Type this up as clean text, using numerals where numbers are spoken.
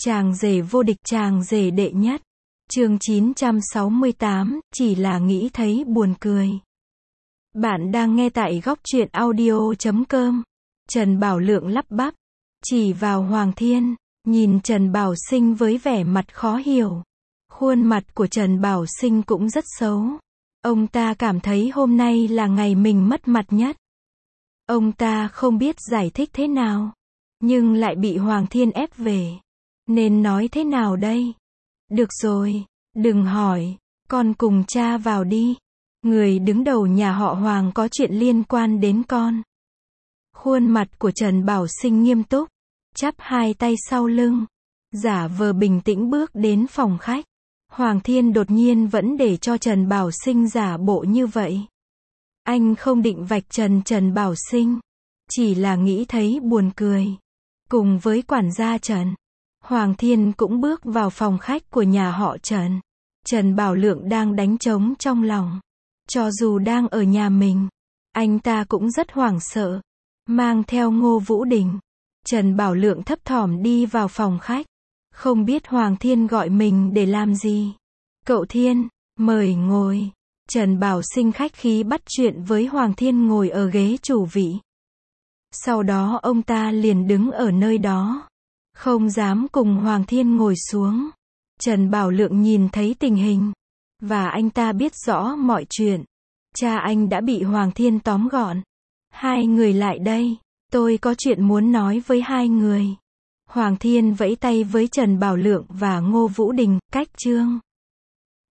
Chàng rể vô địch, chàng rể đệ nhất. Chương 968, chỉ là nghĩ thấy buồn cười. Bạn đang nghe tại góc truyện audio.com. Trần Bảo Lượng lắp bắp, chỉ vào Hoàng Thiên, nhìn Trần Bảo Sinh với vẻ mặt khó hiểu. Khuôn mặt của Trần Bảo Sinh cũng rất xấu. Ông ta cảm thấy hôm nay là ngày mình mất mặt nhất. Ông ta không biết giải thích thế nào, nhưng lại bị Hoàng Thiên ép về. Nên nói thế nào đây? Được rồi, đừng hỏi, con cùng cha vào đi. Người đứng đầu nhà họ Hoàng có chuyện liên quan đến con. Khuôn mặt của Trần Bảo Sinh nghiêm túc, chắp hai tay sau lưng, giả vờ bình tĩnh bước đến phòng khách. Hoàng Thiên đột nhiên vẫn để cho Trần Bảo Sinh giả bộ như vậy. Anh không định vạch trần Trần Bảo Sinh, chỉ là nghĩ thấy buồn cười. Cùng với quản gia Trần, Hoàng Thiên cũng bước vào phòng khách của nhà họ Trần. Trần Bảo Lượng đang đánh trống trong lòng. Cho dù đang ở nhà mình, anh ta cũng rất hoảng sợ. Mang theo Ngô Vũ Đình, Trần Bảo Lượng thấp thỏm đi vào phòng khách. Không biết Hoàng Thiên gọi mình để làm gì. Cậu Thiên, mời ngồi. Trần Bảo Sinh khách khí bắt chuyện với Hoàng Thiên ngồi ở ghế chủ vị. Sau đó ông ta liền đứng ở nơi đó, không dám cùng Hoàng Thiên ngồi xuống. Trần Bảo Lượng nhìn thấy tình hình, và anh ta biết rõ mọi chuyện. Cha anh đã bị Hoàng Thiên tóm gọn. Hai người lại đây, tôi có chuyện muốn nói với hai người. Hoàng Thiên vẫy tay với Trần Bảo Lượng và Ngô Vũ Đình, cách chương.